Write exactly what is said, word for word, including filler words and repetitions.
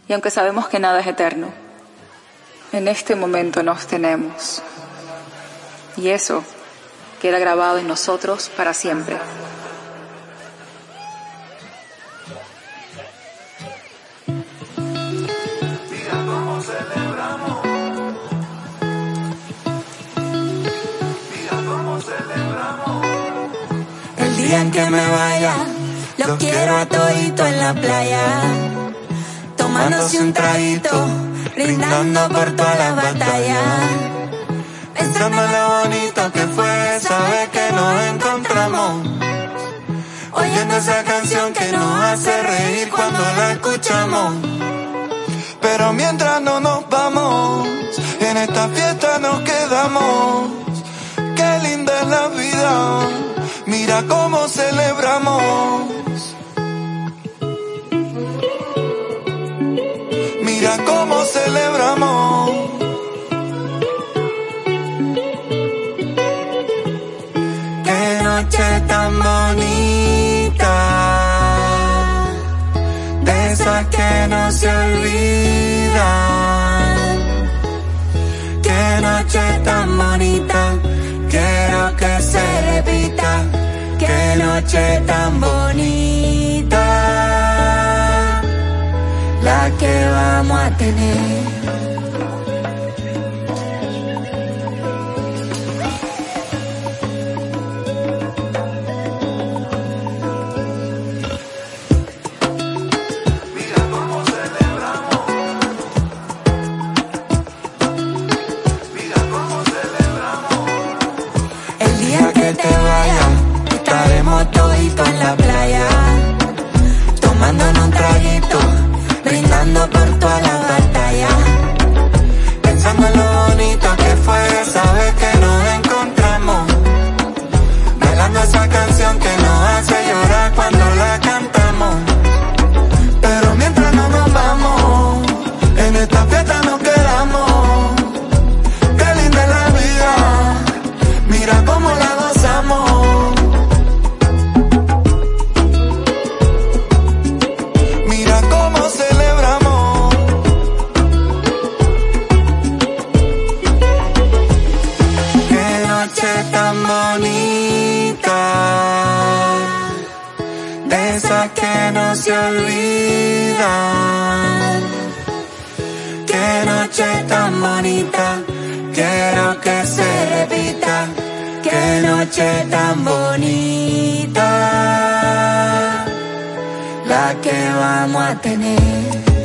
Y aunque sabemos que nada es eterno, en este momento nos tenemos. Y eso queda grabado en nosotros para siempre. Mira cómo celebramos. Mira cómo celebramos. El día en que me vaya, los quiero a todito en la playa, tomándose un traguito, brindando por todas las batallas, pensando en lo bonito que fue esa vez que nos encontramos, oyendo esa canción que nos hace reír cuando la escuchamos. Pero mientras no nos vamos, en esta fiesta nos quedamos. Qué linda es la vida, mira cómo celebramos. Mira cómo celebramos. Qué noche tan bonita, de esas que no se olvidan. Qué noche tan bonita, quiero que se repita. Qué noche tan bonita, la que vamos a tener. Estaremos toditos en la playa, tomándonos un traguito, brindando por todas las batallas, pensando en lo bonito que fue esa vez que nos encontramos, bailando esa canción que nos hace llorar cuando la cantamos. Pero mientras no nos vamos, en esta fiesta nos quedamos. Qué linda es la vida, mira cómo la gozamos. Tan bonita, de esas que no se olvidan. Qué noche tan bonita, quiero que se repita. Qué noche tan bonita, la que vamos a tener.